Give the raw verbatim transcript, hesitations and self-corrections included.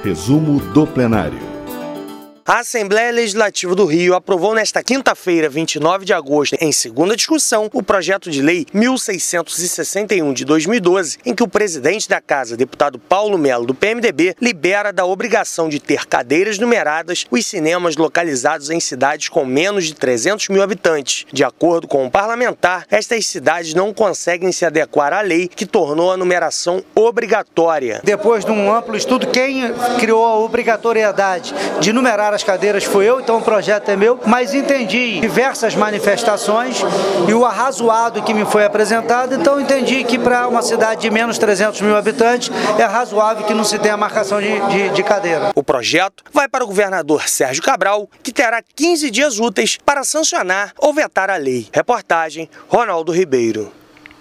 Resumo do plenário. A Assembleia Legislativa do Rio aprovou nesta quinta-feira, vinte e nove de agosto, em segunda discussão, o projeto de lei mil seiscentos e sessenta e um de dois mil e doze, em que o presidente da Casa, deputado Paulo Melo, do P M D B, libera da obrigação de ter cadeiras numeradas os cinemas localizados em cidades com menos de trezentos mil habitantes. De acordo com o parlamentar, estas cidades não conseguem se adequar à lei que tornou a numeração obrigatória. Depois de um amplo estudo, quem criou a obrigatoriedade de numerar as cadeiras fui eu, então o projeto é meu, mas entendi diversas manifestações e o arrazoado que me foi apresentado, então entendi que para uma cidade de menos trezentos mil habitantes é razoável que não se tenha marcação de, de, de cadeira. O projeto vai para o governador Sérgio Cabral, que terá quinze dias úteis para sancionar ou vetar a lei. Reportagem Ronaldo Ribeiro.